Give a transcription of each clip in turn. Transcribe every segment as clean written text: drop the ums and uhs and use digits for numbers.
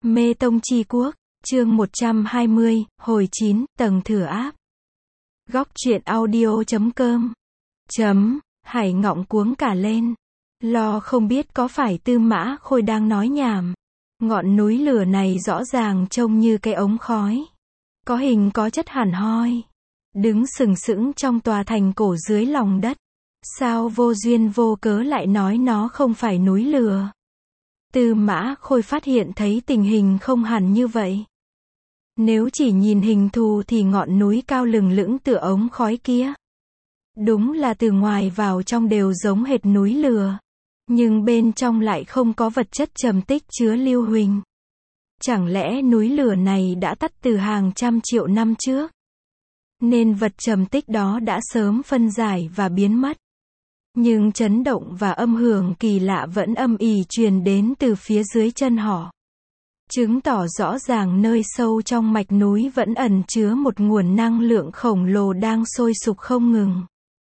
Mê Tông Chi Quốc, chương 120, hồi 9, tầng thừa áp. Góc truyện audio.com. Hải Ngọng cuống cả lên. Lo không biết có phải Tư Mã Khôi đang nói nhảm. Ngọn núi lửa này rõ ràng trông như cái ống khói. Có hình có chất hẳn hoi. Đứng sừng sững trong tòa thành cổ dưới lòng đất. Sao vô duyên vô cớ lại nói nó không phải núi lửa? Tư Mã Khôi phát hiện thấy tình hình không hẳn như vậy. Nếu chỉ nhìn hình thù thì ngọn núi cao lừng lững tựa ống khói kia. Đúng là từ ngoài vào trong đều giống hệt núi lửa. Nhưng bên trong lại không có vật chất trầm tích chứa lưu huỳnh. Chẳng lẽ núi lửa này đã tắt từ hàng trăm triệu năm trước? Nên vật trầm tích đó đã sớm phân giải và biến mất. Nhưng chấn động và âm hưởng kỳ lạ vẫn âm ỉ truyền đến từ phía dưới chân họ. Chứng tỏ rõ ràng nơi sâu trong mạch núi vẫn ẩn chứa một nguồn năng lượng khổng lồ đang sôi sục không ngừng.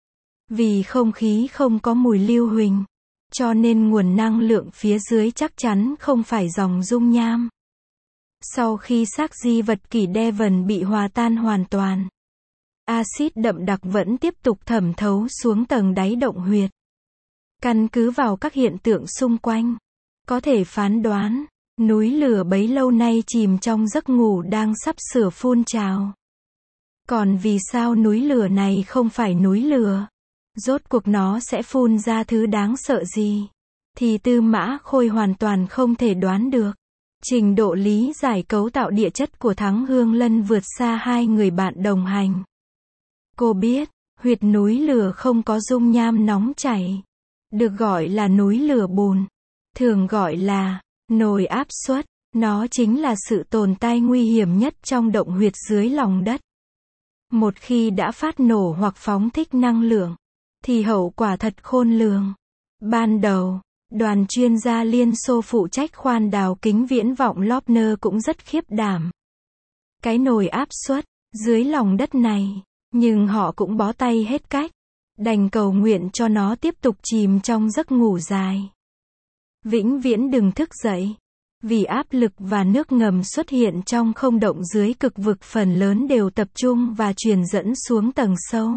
Vì không khí không có mùi lưu huỳnh, cho nên nguồn năng lượng phía dưới chắc chắn không phải dòng dung nham. Sau khi xác di vật kỷ Devon bị hòa tan hoàn toàn, axit đậm đặc vẫn tiếp tục thẩm thấu xuống tầng đáy động huyệt. Căn cứ vào các hiện tượng xung quanh, có thể phán đoán, núi lửa bấy lâu nay chìm trong giấc ngủ đang sắp sửa phun trào. Còn vì sao núi lửa này không phải núi lửa? Rốt cuộc nó sẽ phun ra thứ đáng sợ gì? Thì Tư Mã Khôi hoàn toàn không thể đoán được. Trình độ lý giải cấu tạo địa chất của Thắng Hương Lân vượt xa hai người bạn đồng hành. Cô biết, huyệt núi lửa không có dung nham nóng chảy. Được gọi là núi lửa bùn. Thường gọi là nồi áp suất. Nó chính là sự tồn tại nguy hiểm nhất trong động huyệt dưới lòng đất. Một khi đã phát nổ hoặc phóng thích năng lượng, thì hậu quả thật khôn lường. Ban đầu, đoàn chuyên gia Liên Xô phụ trách khoan đào kính viễn vọng Lobner cũng rất khiếp đảm. Cái nồi áp suất dưới lòng đất này, nhưng họ cũng bó tay hết cách, đành cầu nguyện cho nó tiếp tục chìm trong giấc ngủ dài. Vĩnh viễn đừng thức dậy, vì áp lực và nước ngầm xuất hiện trong không động dưới cực vực phần lớn đều tập trung và truyền dẫn xuống tầng sâu.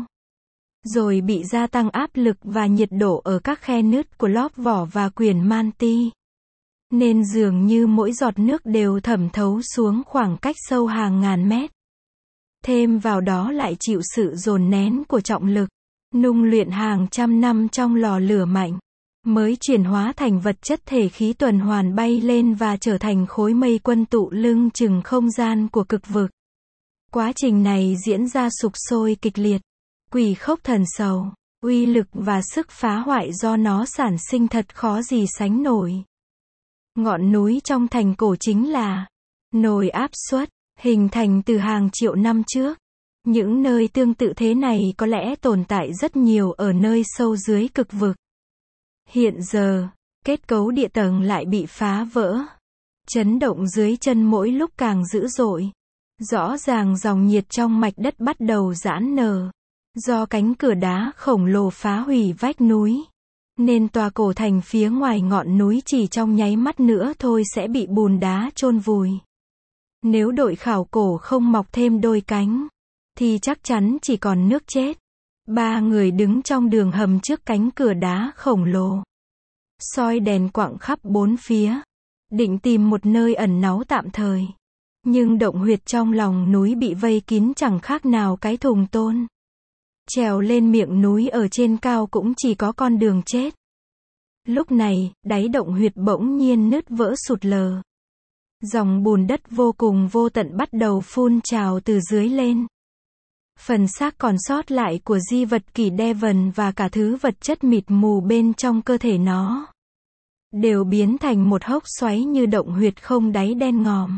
Rồi bị gia tăng áp lực và nhiệt độ ở các khe nứt của lóp vỏ và quyển manti. Nên dường như mỗi giọt nước đều thẩm thấu xuống khoảng cách sâu hàng ngàn mét. Thêm vào đó lại chịu sự dồn nén của trọng lực, nung luyện hàng trăm năm trong lò lửa mạnh, mới chuyển hóa thành vật chất thể khí tuần hoàn bay lên và trở thành khối mây quân tụ lưng chừng không gian của cực vực. Quá trình này diễn ra sục sôi kịch liệt, quỷ khốc thần sầu, uy lực và sức phá hoại do nó sản sinh thật khó gì sánh nổi. Ngọn núi trong thành cổ chính là nồi áp suất, hình thành từ hàng triệu năm trước. Những nơi tương tự thế này có lẽ tồn tại rất nhiều ở nơi sâu dưới cực vực. Hiện giờ, kết cấu địa tầng lại bị phá vỡ. Chấn động dưới chân mỗi lúc càng dữ dội. Rõ ràng dòng nhiệt trong mạch đất bắt đầu giãn nở. Do cánh cửa đá khổng lồ phá hủy vách núi, nên tòa cổ thành phía ngoài ngọn núi chỉ trong nháy mắt nữa thôi sẽ bị bùn đá chôn vùi. Nếu đội khảo cổ không mọc thêm đôi cánh, thì chắc chắn chỉ còn nước chết. Ba người đứng trong đường hầm trước cánh cửa đá khổng lồ, soi đèn quặng khắp bốn phía, định tìm một nơi ẩn náu tạm thời. Nhưng động huyệt trong lòng núi bị vây kín chẳng khác nào cái thùng tôn. Trèo lên miệng núi ở trên cao cũng chỉ có con đường chết. Lúc này, đáy động huyệt bỗng nhiên nứt vỡ sụt lờ. Dòng bùn đất vô cùng vô tận bắt đầu phun trào từ dưới lên. Phần xác còn sót lại của di vật kỷ Devon và cả thứ vật chất mịt mù bên trong cơ thể nó đều biến thành một hốc xoáy như động huyệt không đáy đen ngòm.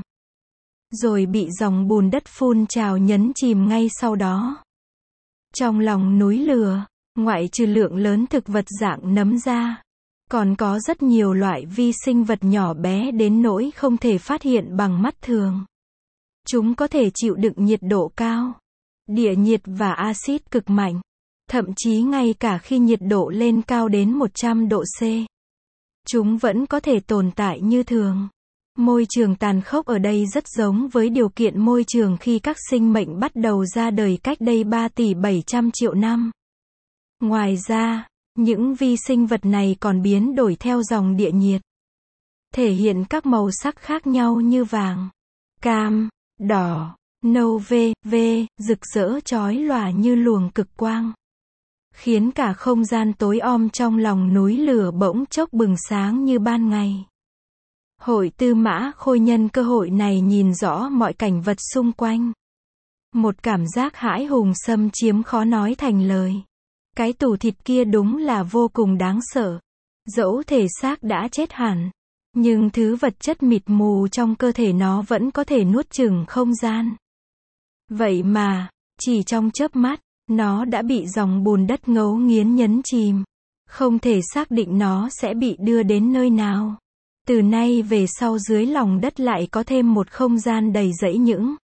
Rồi bị dòng bùn đất phun trào nhấn chìm ngay sau đó. Trong lòng núi lửa, ngoại trừ lượng lớn thực vật dạng nấm ra, còn có rất nhiều loại vi sinh vật nhỏ bé đến nỗi không thể phát hiện bằng mắt thường. Chúng có thể chịu đựng nhiệt độ cao, địa nhiệt và axit cực mạnh, thậm chí ngay cả khi nhiệt độ lên cao đến 100 độ C. Chúng vẫn có thể tồn tại như thường. Môi trường tàn khốc ở đây rất giống với điều kiện môi trường khi các sinh mệnh bắt đầu ra đời cách đây 3 tỷ 700 triệu năm. Ngoài ra, những vi sinh vật này còn biến đổi theo dòng địa nhiệt, thể hiện các màu sắc khác nhau như vàng, cam, đỏ, nâu v.v, rực rỡ chói lòa như luồng cực quang, khiến cả không gian tối om trong lòng núi lửa bỗng chốc bừng sáng như ban ngày. Hội Tư Mã Khôi nhân cơ hội này nhìn rõ mọi cảnh vật xung quanh. Một cảm giác hãi hùng xâm chiếm khó nói thành lời. Cái tủ thịt kia đúng là vô cùng đáng sợ. Dẫu thể xác đã chết hẳn, nhưng thứ vật chất mịt mù trong cơ thể nó vẫn có thể nuốt chửng không gian. Vậy mà, chỉ trong chớp mắt, nó đã bị dòng bùn đất ngấu nghiến nhấn chìm. Không thể xác định nó sẽ bị đưa đến nơi nào. Từ nay về sau dưới lòng đất lại có thêm một không gian đầy rẫy những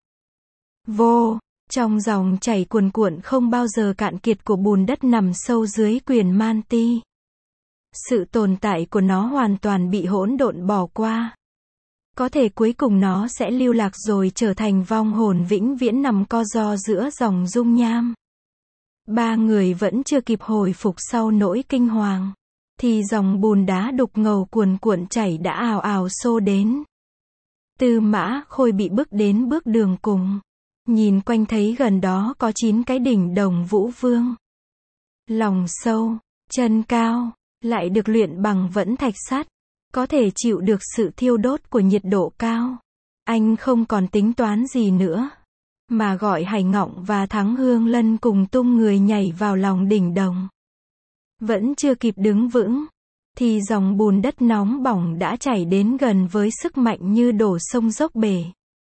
trong dòng chảy cuồn cuộn không bao giờ cạn kiệt của bùn đất nằm sâu dưới quyền Manti. Sự tồn tại của nó hoàn toàn bị hỗn độn bỏ qua. Có thể cuối cùng nó sẽ lưu lạc rồi trở thành vong hồn vĩnh viễn nằm co ro giữa dòng dung nham. Ba người vẫn chưa kịp hồi phục sau nỗi kinh hoàng, thì dòng bùn đá đục ngầu cuồn cuộn chảy đã ào ào xô đến. Tư Mã Khôi bị bước đến bước đường cùng. Nhìn quanh thấy gần đó có 9 cái đỉnh Đồng Vũ Vương. Lòng sâu, chân cao, lại được luyện bằng vẫn thạch sắt, có thể chịu được sự thiêu đốt của nhiệt độ cao. Anh không còn tính toán gì nữa, mà gọi Hải Ngọng và Thắng Hương Lân cùng tung người nhảy vào lòng đỉnh đồng. Vẫn chưa kịp đứng vững, thì dòng bùn đất nóng bỏng đã chảy đến gần với sức mạnh như đổ sông dốc bể.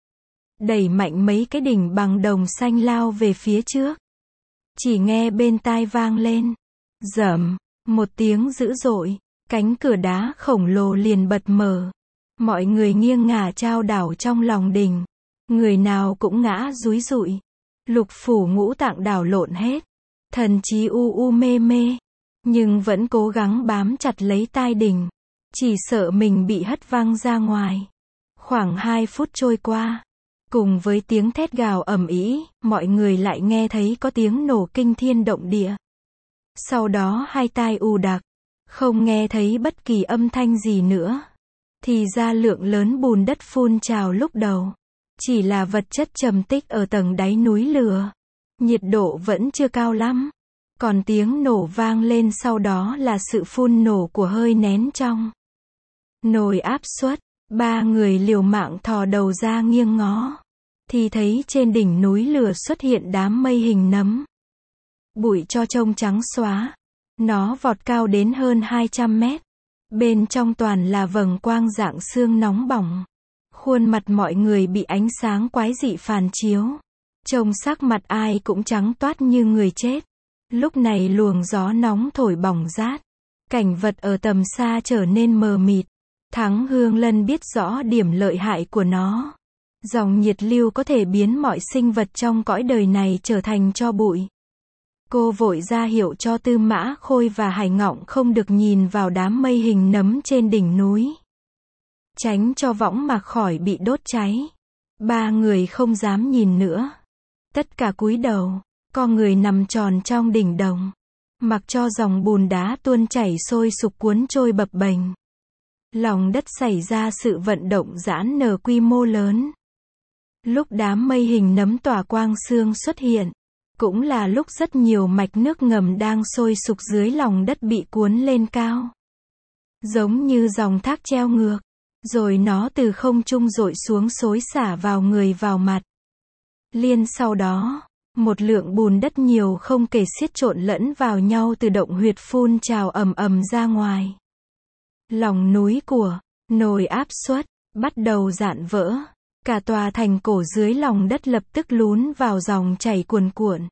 Đẩy mạnh mấy cái đỉnh bằng đồng xanh lao về phía trước. Chỉ nghe bên tai vang lên, rầm, một tiếng dữ dội, cánh cửa đá khổng lồ liền bật mở. Mọi người nghiêng ngả chao đảo trong lòng đỉnh. Người nào cũng ngã dúi dụi. Lục phủ ngũ tạng đảo lộn hết. Thần trí u mê mê. Nhưng vẫn cố gắng bám chặt lấy tai đỉnh. Chỉ sợ mình bị hất văng ra ngoài. Khoảng 2 phút trôi qua. Cùng với tiếng thét gào ầm ĩ, mọi người lại nghe thấy có tiếng nổ kinh thiên động địa. Sau đó hai tai ù đặc. Không nghe thấy bất kỳ âm thanh gì nữa. Thì ra lượng lớn bùn đất phun trào lúc đầu chỉ là vật chất trầm tích ở tầng đáy núi lửa. Nhiệt độ vẫn chưa cao lắm. Còn tiếng nổ vang lên sau đó là sự phun nổ của hơi nén trong nồi áp suất. Ba người liều mạng thò đầu ra nghiêng ngó. Thì thấy trên đỉnh núi lửa xuất hiện đám mây hình nấm. Bụi cho trông trắng xóa. Nó vọt cao đến hơn 200 mét. Bên trong toàn là vầng quang dạng xương nóng bỏng. Khuôn mặt mọi người bị ánh sáng quái dị phản chiếu. Trông sắc mặt ai cũng trắng toát như người chết. Lúc này luồng gió nóng thổi bỏng rát. Cảnh vật ở tầm xa trở nên mờ mịt. Thắng Hương Lân biết rõ điểm lợi hại của nó. Dòng nhiệt lưu có thể biến mọi sinh vật trong cõi đời này trở thành tro bụi. Cô vội ra hiệu cho Tư Mã Khôi và Hải Ngọng không được nhìn vào đám mây hình nấm trên đỉnh núi. Tránh cho võng mạc khỏi bị đốt cháy. Ba người không dám nhìn nữa. Tất cả cúi đầu, co người nằm tròn trong đỉnh đồng. Mặc cho dòng bùn đá tuôn chảy sôi sục cuốn trôi bập bềnh. Lòng đất xảy ra sự vận động giãn nở quy mô lớn. Lúc đám mây hình nấm tỏa quang xương xuất hiện, cũng là lúc rất nhiều mạch nước ngầm đang sôi sục dưới lòng đất bị cuốn lên cao. Giống như dòng thác treo ngược, rồi nó từ không trung dội xuống xối xả vào người vào mặt. Liên sau đó, một lượng bùn đất nhiều không kể xiết trộn lẫn vào nhau từ động huyệt phun trào ầm ầm ra ngoài. Lòng núi của nồi áp suất bắt đầu rạn vỡ. Cả tòa thành cổ dưới lòng đất lập tức lún vào dòng chảy cuồn cuộn.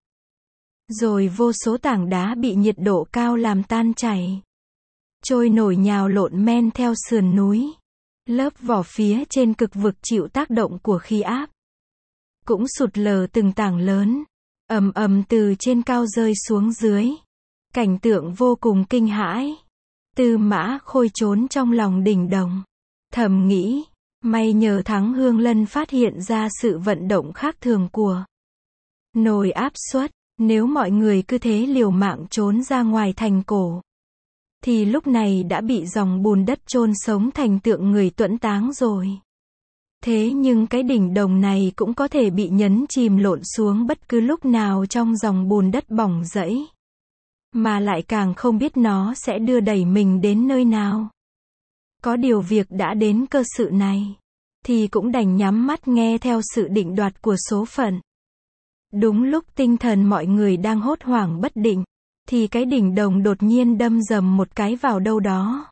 Rồi vô số tảng đá bị nhiệt độ cao làm tan chảy. Trôi nổi nhào lộn men theo sườn núi. Lớp vỏ phía trên cực vực chịu tác động của khí áp. Cũng sụt lở từng tảng lớn. Ầm ầm từ trên cao rơi xuống dưới. Cảnh tượng vô cùng kinh hãi. Tư Mã Khôi trốn trong lòng đỉnh đồng. Thầm nghĩ, May nhờ Thắng Hương Lân phát hiện ra sự vận động khác thường của nồi áp suất, nếu mọi người cứ thế liều mạng trốn ra ngoài thành cổ, thì lúc này đã bị dòng bùn đất chôn sống thành tượng người tuẫn táng rồi. Thế nhưng cái đỉnh đồng này cũng có thể bị nhấn chìm lộn xuống bất cứ lúc nào trong dòng bùn đất bỏng rẫy. Mà lại càng không biết nó sẽ đưa đẩy mình đến nơi nào. Có điều việc đã đến cơ sự này, thì cũng đành nhắm mắt nghe theo sự định đoạt của số phận. Đúng lúc tinh thần mọi người đang hốt hoảng bất định, thì cái đỉnh đồng đột nhiên đâm rầm một cái vào đâu đó.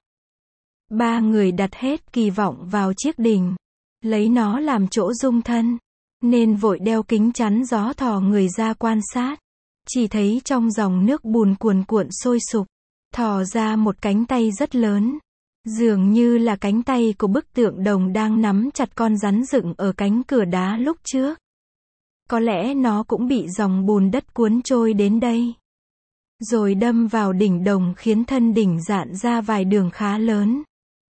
Ba người đặt hết kỳ vọng vào chiếc đỉnh, lấy nó làm chỗ dung thân, nên vội đeo kính chắn gió thò người ra quan sát. Chỉ thấy trong dòng nước bùn cuồn cuộn sôi sục, thò ra một cánh tay rất lớn, dường như là cánh tay của bức tượng đồng đang nắm chặt con rắn dựng ở cánh cửa đá lúc trước. Có lẽ nó cũng bị dòng bùn đất cuốn trôi đến đây, rồi đâm vào đỉnh đồng khiến thân đỉnh rạn ra vài đường khá lớn.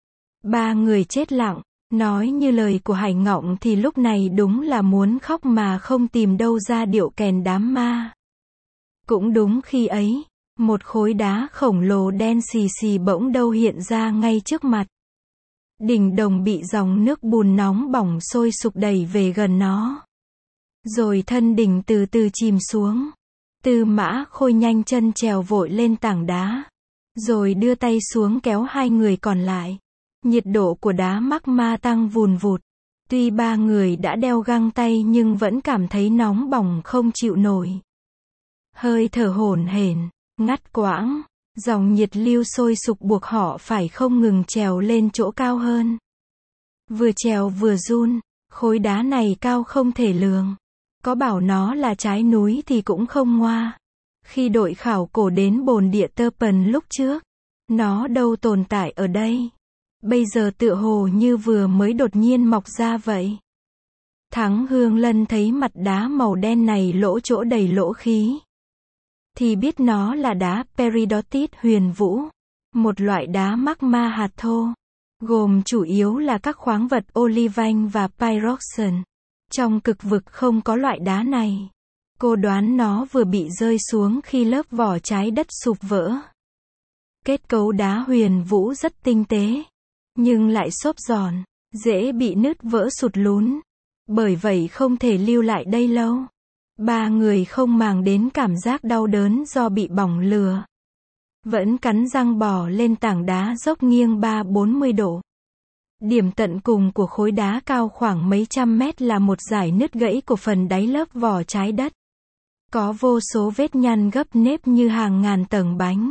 Ba người chết lặng, nói như lời của Hải Ngọng thì lúc này đúng là muốn khóc mà không tìm đâu ra điệu kèn đám ma. Cũng đúng khi ấy, một khối đá khổng lồ đen xì xì bỗng đâu hiện ra ngay trước mặt. Đỉnh đồng bị dòng nước bùn nóng bỏng sôi sục đẩy về gần nó. Rồi thân đỉnh từ từ chìm xuống. Tư Mã Khôi nhanh chân trèo vội lên tảng đá, rồi đưa tay xuống kéo hai người còn lại. Nhiệt độ của đá magma tăng vùn vụt. Tuy ba người đã đeo găng tay nhưng vẫn cảm thấy nóng bỏng không chịu nổi. Hơi thở hổn hển, ngắt quãng, dòng nhiệt lưu sôi sục buộc họ phải không ngừng trèo lên chỗ cao hơn. Vừa trèo vừa run, khối đá này cao không thể lường. Có bảo nó là trái núi thì cũng không ngoa. Khi đội khảo cổ đến bồn địa Tơ Pần lúc trước, nó đâu tồn tại ở đây. Bây giờ tựa hồ như vừa mới đột nhiên mọc ra vậy. Thắng Hương Lân thấy mặt đá màu đen này lỗ chỗ đầy lỗ khí, thì biết nó là đá peridotite huyền vũ, một loại đá magma hạt thô, gồm chủ yếu là các khoáng vật olivine và pyroxene. Trong cực vực không có loại đá này. Cô đoán nó vừa bị rơi xuống khi lớp vỏ trái đất sụp vỡ. Kết cấu đá huyền vũ rất tinh tế, nhưng lại xốp giòn, dễ bị nứt vỡ sụt lún. Bởi vậy không thể lưu lại đây lâu. Ba người không màng đến cảm giác đau đớn do bị bỏng lửa, vẫn cắn răng bò lên tảng đá dốc nghiêng 340 độ. Điểm tận cùng của khối đá cao khoảng mấy trăm mét là một dải nứt gãy của phần đáy lớp vỏ trái đất. Có vô số vết nhăn gấp nếp như hàng ngàn tầng bánh.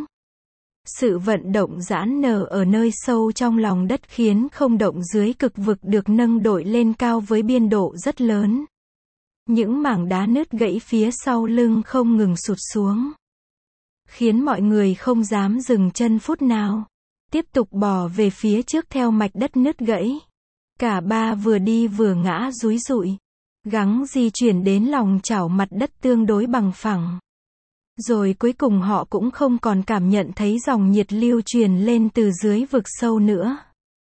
Sự vận động giãn nở ở nơi sâu trong lòng đất khiến không động dưới cực vực được nâng đội lên cao với biên độ rất lớn. Những mảng đá nứt gãy phía sau lưng không ngừng sụt xuống, khiến mọi người không dám dừng chân phút nào. Tiếp tục bò về phía trước theo mạch đất nứt gãy. Cả ba vừa đi vừa ngã dúi dụi, gắng di chuyển đến lòng chảo mặt đất tương đối bằng phẳng. Rồi cuối cùng họ cũng không còn cảm nhận thấy dòng nhiệt lưu truyền lên từ dưới vực sâu nữa.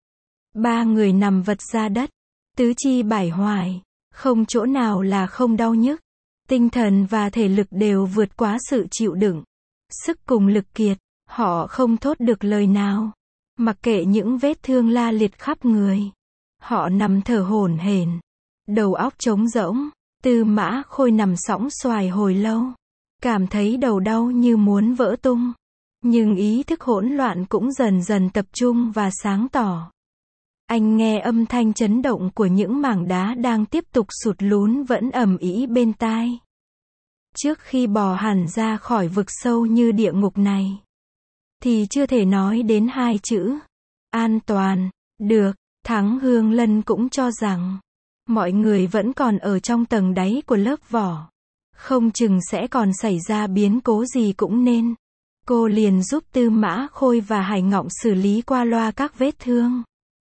Ba người nằm vật ra đất, tứ chi bải hoài, không chỗ nào là không đau nhức. Tinh thần và thể lực đều vượt quá sự chịu đựng. Sức cùng lực kiệt, họ không thốt được lời nào. Mặc kệ những vết thương la liệt khắp người, họ nằm thở hổn hển, đầu óc trống rỗng. Tư Mã Khôi nằm sõng soài hồi lâu, cảm thấy đầu đau như muốn vỡ tung, nhưng ý thức hỗn loạn cũng dần dần tập trung và sáng tỏ. Anh nghe âm thanh chấn động của những mảng đá đang tiếp tục sụt lún vẫn ầm ĩ bên tai. Trước khi bò hẳn ra khỏi vực sâu như địa ngục này, thì chưa thể nói đến hai chữ an toàn được. Thắng Hương Lân cũng cho rằng mọi người vẫn còn ở trong tầng đáy của lớp vỏ, không chừng sẽ còn xảy ra biến cố gì cũng nên. Cô liền giúp Tư Mã Khôi và Hải Ngọng xử lý qua loa các vết thương,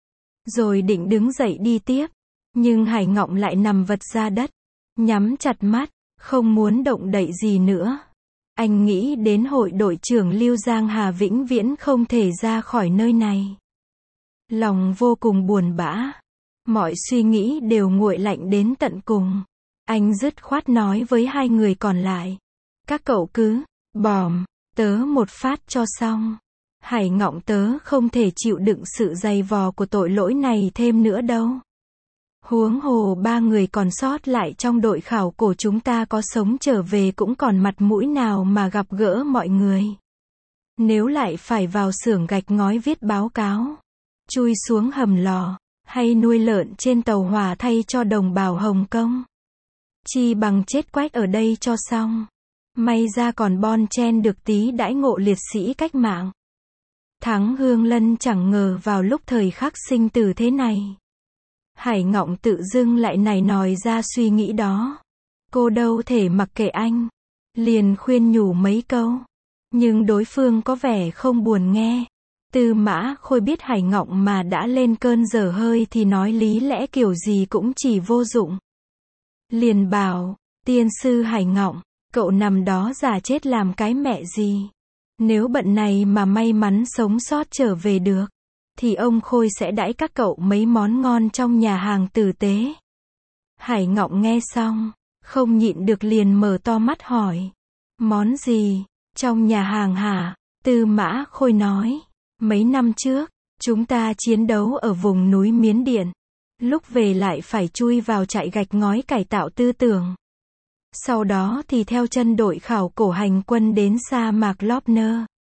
rồi định đứng dậy đi tiếp, nhưng Hải Ngọng lại nằm vật ra đất, nhắm chặt mắt, không muốn động đậy gì nữa. Anh nghĩ đến hội đội trưởng Lưu Giang Hà vĩnh viễn không thể ra khỏi nơi này. Lòng vô cùng buồn bã. Mọi suy nghĩ đều nguội lạnh đến tận cùng. Anh dứt khoát nói với hai người còn lại. Các cậu cứ bòm tớ một phát cho xong. Hải Ngọng tớ không thể chịu đựng sự dày vò của tội lỗi này thêm nữa đâu. Huống hồ ba người còn sót lại trong đội khảo cổ chúng ta có sống trở về cũng còn mặt mũi nào mà gặp gỡ mọi người. Nếu lại phải vào xưởng gạch ngói viết báo cáo, chui xuống hầm lò, hay nuôi lợn trên tàu hỏa thay cho đồng bào Hồng Kông, chi bằng chết quách ở đây cho xong. May ra còn bon chen được tí đãi ngộ liệt sĩ cách mạng. Thắng Hương Lân chẳng ngờ vào lúc thời khắc sinh tử thế này, Hải Ngọng tự dưng lại nài nòi ra suy nghĩ đó. Cô đâu thể mặc kệ anh, liền khuyên nhủ mấy câu, nhưng đối phương có vẻ không buồn nghe. Tư Mã Khôi biết Hải Ngọng mà đã lên cơn dở hơi thì nói lý lẽ kiểu gì cũng chỉ vô dụng. Liền bảo, tiên sư Hải Ngọng, cậu nằm đó giả chết làm cái mẹ gì. Nếu bận này mà may mắn sống sót trở về được, thì ông Khôi sẽ đãi các cậu mấy món ngon trong nhà hàng tử tế. Hải Ngọng nghe xong, không nhịn được liền mở to mắt hỏi. Món gì? Trong nhà hàng hả? Tư Mã Khôi nói. Mấy năm trước, chúng ta chiến đấu ở vùng núi Miến Điện. Lúc về lại phải chui vào trại gạch ngói cải tạo tư tưởng. Sau đó thì theo chân đội khảo cổ hành quân đến sa mạc Lopner.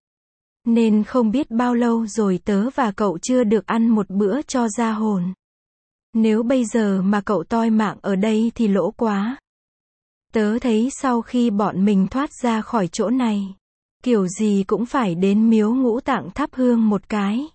Nên không biết bao lâu rồi tớ và cậu chưa được ăn một bữa cho ra hồn. Nếu bây giờ mà cậu toi mạng ở đây thì lỗ quá. Tớ thấy sau khi bọn mình thoát ra khỏi chỗ này, kiểu gì cũng phải đến miếu Ngũ Tạng thắp hương một cái.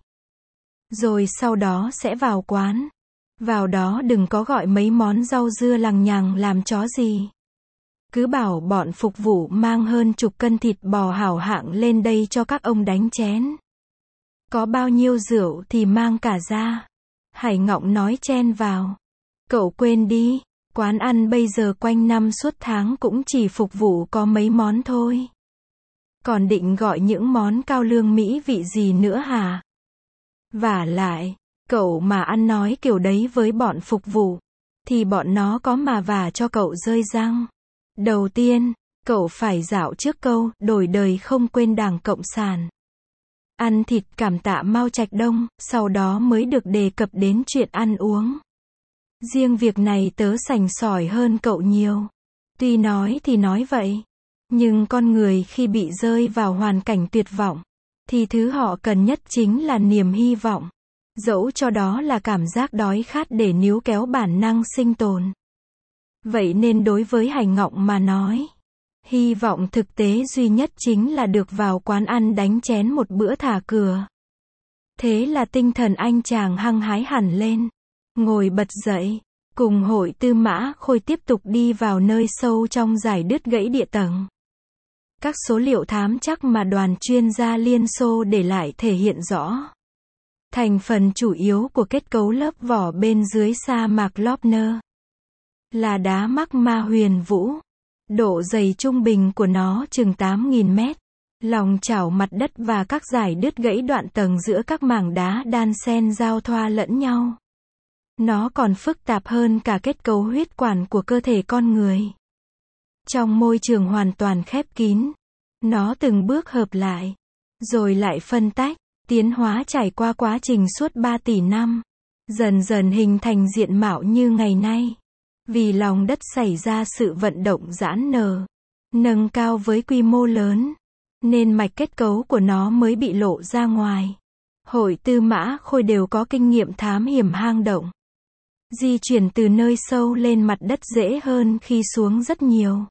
Rồi sau đó sẽ vào quán. Vào đó đừng có gọi mấy món rau dưa lằng nhằng làm chó gì. Cứ bảo bọn phục vụ mang hơn chục cân thịt bò hảo hạng lên đây cho các ông đánh chén. Có bao nhiêu rượu thì mang cả ra. Hải Ngọng nói chen vào. Cậu quên đi, quán ăn bây giờ quanh năm suốt tháng cũng chỉ phục vụ có mấy món thôi. Còn định gọi những món cao lương mỹ vị gì nữa hả? Vả lại, cậu mà ăn nói kiểu đấy với bọn phục vụ, thì bọn nó có mà vả cho cậu rơi răng. Đầu tiên, cậu phải dạo trước câu, đổi đời không quên Đảng Cộng sản. Ăn thịt cảm tạ Mao Trạch Đông, sau đó mới được đề cập đến chuyện ăn uống. Riêng việc này tớ sành sỏi hơn cậu nhiều. Tuy nói thì nói vậy, nhưng con người khi bị rơi vào hoàn cảnh tuyệt vọng, thì thứ họ cần nhất chính là niềm hy vọng. Dẫu cho đó là cảm giác đói khát để níu kéo bản năng sinh tồn. Vậy nên đối với Hải Ngọng mà nói, hy vọng thực tế duy nhất chính là được vào quán ăn đánh chén một bữa thả cửa. Thế là tinh thần anh chàng hăng hái hẳn lên. Ngồi bật dậy, cùng hội Tư Mã Khôi tiếp tục đi vào nơi sâu trong dải đứt gãy địa tầng. Các số liệu thám chắc mà đoàn chuyên gia Liên Xô để lại thể hiện rõ. Thành phần chủ yếu của kết cấu lớp vỏ bên dưới sa mạc Lopner là đá magma huyền vũ. Độ dày trung bình của nó chừng 8.000 mét. Lòng chảo mặt đất và các dải đứt gãy đoạn tầng giữa các mảng đá đan xen giao thoa lẫn nhau. Nó còn phức tạp hơn cả kết cấu huyết quản của cơ thể con người. Trong môi trường hoàn toàn khép kín, nó từng bước hợp lại, rồi lại phân tách, tiến hóa trải qua quá trình suốt 3 tỷ năm, dần dần hình thành diện mạo như ngày nay. Vì lòng đất xảy ra sự vận động giãn nở, nâng cao với quy mô lớn, nên mạch kết cấu của nó mới bị lộ ra ngoài. Hội Tư Mã Khôi đều có kinh nghiệm thám hiểm hang động. Di chuyển từ nơi sâu lên mặt đất dễ hơn khi xuống rất nhiều.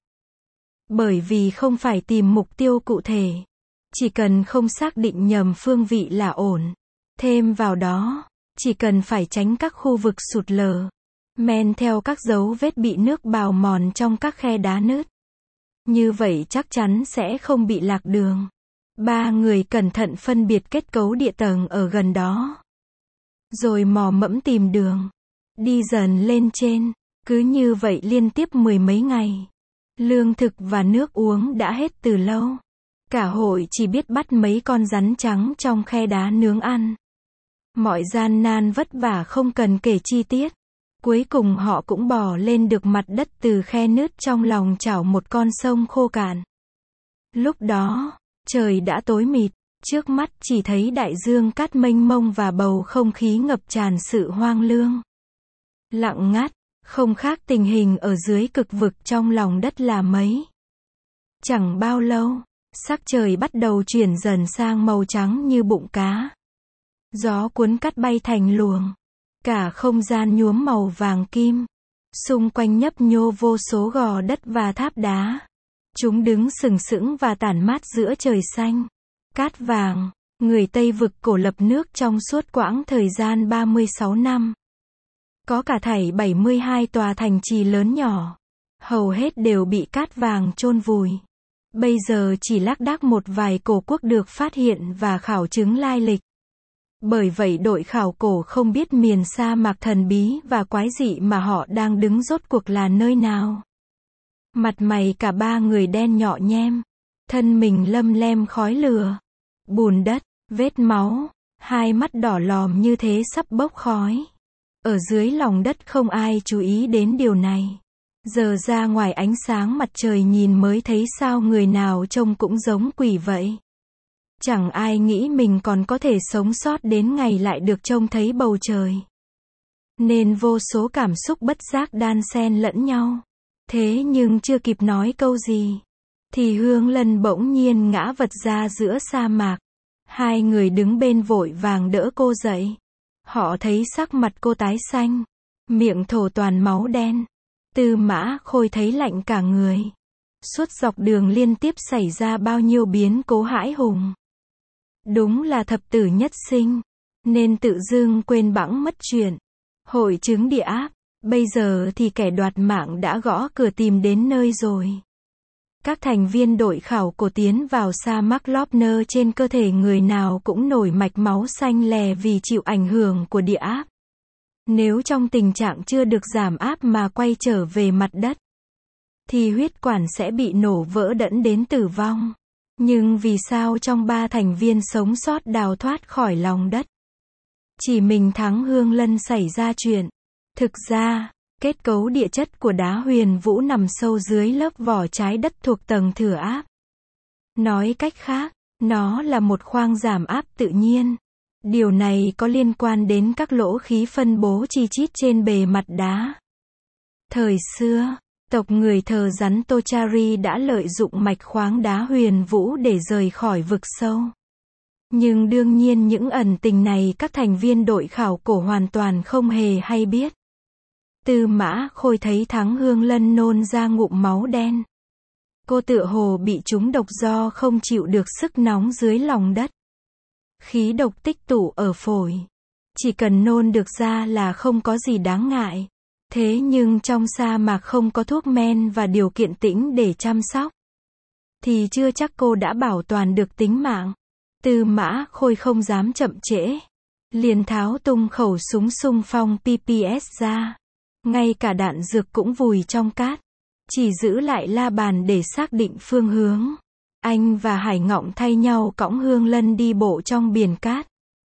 Bởi vì không phải tìm mục tiêu cụ thể, chỉ cần không xác định nhầm phương vị là ổn. Thêm vào đó, chỉ cần phải tránh các khu vực sụt lở, men theo các dấu vết bị nước bào mòn trong các khe đá nứt. Như vậy chắc chắn sẽ không bị lạc đường. Ba người cẩn thận phân biệt kết cấu địa tầng ở gần đó, rồi mò mẫm tìm đường, đi dần lên trên. Cứ như vậy liên tiếp 10 mấy ngày. Lương thực và nước uống đã hết từ lâu. Cả hội chỉ biết bắt mấy con rắn trắng trong khe đá nướng ăn. Mọi gian nan vất vả không cần kể chi tiết. Cuối cùng họ cũng bò lên được mặt đất từ khe nứt trong lòng chảo một con sông khô cạn. Lúc đó, trời đã tối mịt, trước mắt chỉ thấy đại dương cát mênh mông và bầu không khí ngập tràn sự hoang lương. Lặng ngắt, không khác tình hình ở dưới cực vực trong lòng đất là mấy. Chẳng bao lâu, sắc trời bắt đầu chuyển dần sang màu trắng như bụng cá. Gió cuốn cát bay thành luồng. Cả không gian nhuốm màu vàng kim. Xung quanh nhấp nhô vô số gò đất và tháp đá. Chúng đứng sừng sững và tản mát giữa trời xanh. Cát vàng, người Tây vực cổ lập nước trong suốt quãng thời gian 36 năm. Có cả thảy 72 tòa thành trì lớn nhỏ. Hầu hết đều bị cát vàng chôn vùi. Bây giờ chỉ lác đác một vài cổ quốc được phát hiện và khảo chứng lai lịch. Bởi vậy đội khảo cổ không biết miền sa mạc thần bí và quái dị mà họ đang đứng rốt cuộc là nơi nào. Mặt mày cả ba người đen nhọ nhem. Thân mình lâm lem khói lửa. Bùn đất, vết máu. Hai mắt đỏ lòm như thế sắp bốc khói. Ở dưới lòng đất không ai chú ý đến điều này. Giờ ra ngoài ánh sáng mặt trời nhìn mới thấy sao người nào trông cũng giống quỷ vậy. Chẳng ai nghĩ mình còn có thể sống sót đến ngày lại được trông thấy bầu trời. Nên vô số cảm xúc bất giác đan xen lẫn nhau. Thế nhưng chưa kịp nói câu gì, thì Hương Lân bỗng nhiên ngã vật ra giữa sa mạc. Hai người đứng bên vội vàng đỡ cô dậy. Họ thấy sắc mặt cô tái xanh, miệng thổ toàn máu đen. Tư Mã Khôi thấy lạnh cả người. Suốt dọc đường liên tiếp xảy ra bao nhiêu biến cố hãi hùng. Đúng là thập tử nhất sinh, nên tự dưng quên bẵng mất chuyện. Hội chứng địa áp, bây giờ thì kẻ đoạt mạng đã gõ cửa tìm đến nơi rồi. Các thành viên đội khảo cổ tiến vào sa mạc Lopner, trên cơ thể người nào cũng nổi mạch máu xanh lè vì chịu ảnh hưởng của địa áp. Nếu trong tình trạng chưa được giảm áp mà quay trở về mặt đất, thì huyết quản sẽ bị nổ vỡ dẫn đến tử vong. Nhưng vì sao trong ba thành viên sống sót đào thoát khỏi lòng đất, chỉ mình Thắng Hương Lân xảy ra chuyện? Thực ra, kết cấu địa chất của đá huyền vũ nằm sâu dưới lớp vỏ trái đất thuộc tầng thừa áp. Nói cách khác, nó là một khoang giảm áp tự nhiên. Điều này có liên quan đến các lỗ khí phân bố chi chít trên bề mặt đá. Thời xưa, tộc người thờ rắn Tochari đã lợi dụng mạch khoáng đá huyền vũ để rời khỏi vực sâu. Nhưng đương nhiên những ẩn tình này các thành viên đội khảo cổ hoàn toàn không hề hay biết. Tư Mã Khôi thấy Thắng Hương Lân nôn ra ngụm máu đen. Cô tựa hồ bị trúng độc do không chịu được sức nóng dưới lòng đất. Khí độc tích tụ ở phổi. Chỉ cần nôn được ra là không có gì đáng ngại. Thế nhưng trong sa mạc không có thuốc men và điều kiện tĩnh để chăm sóc, thì chưa chắc cô đã bảo toàn được tính mạng. Tư Mã Khôi không dám chậm trễ. Liền tháo tung khẩu súng xung phong PPS ra. Ngay cả đạn dược cũng vùi trong cát. Chỉ giữ lại la bàn để xác định phương hướng. Anh và Hải Ngọng thay nhau cõng Hương Lân đi bộ trong biển cát.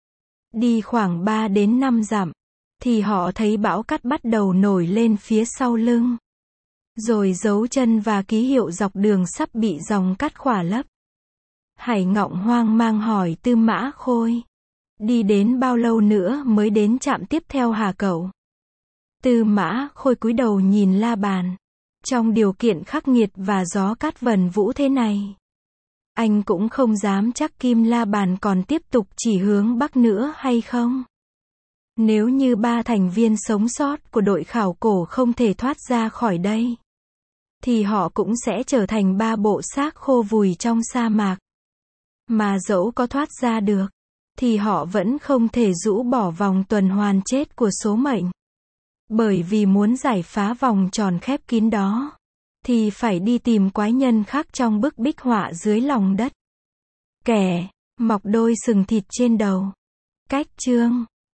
Đi khoảng 3 đến 5 dặm, thì họ thấy bão cát bắt đầu nổi lên phía sau lưng. Rồi dấu chân và ký hiệu dọc đường sắp bị dòng cát khỏa lấp. Hải Ngọng hoang mang hỏi Tư Mã Khôi. Đi đến bao lâu nữa mới đến trạm tiếp theo hả cậu? Tư Mã Khôi cúi đầu nhìn la bàn. Trong điều kiện khắc nghiệt và gió cát vần vũ thế này, anh cũng không dám chắc kim la bàn còn tiếp tục chỉ hướng bắc nữa hay không. Nếu như ba thành viên sống sót của đội khảo cổ không thể thoát ra khỏi đây, thì họ cũng sẽ trở thành ba bộ xác khô vùi trong sa mạc. Mà dẫu có thoát ra được, thì họ vẫn không thể rũ bỏ vòng tuần hoàn chết của số mệnh. Bởi vì muốn giải phá vòng tròn khép kín đó, thì phải đi tìm quái nhân khác trong bức bích họa dưới lòng đất. Kẻ mọc đôi sừng thịt trên đầu. Cách chương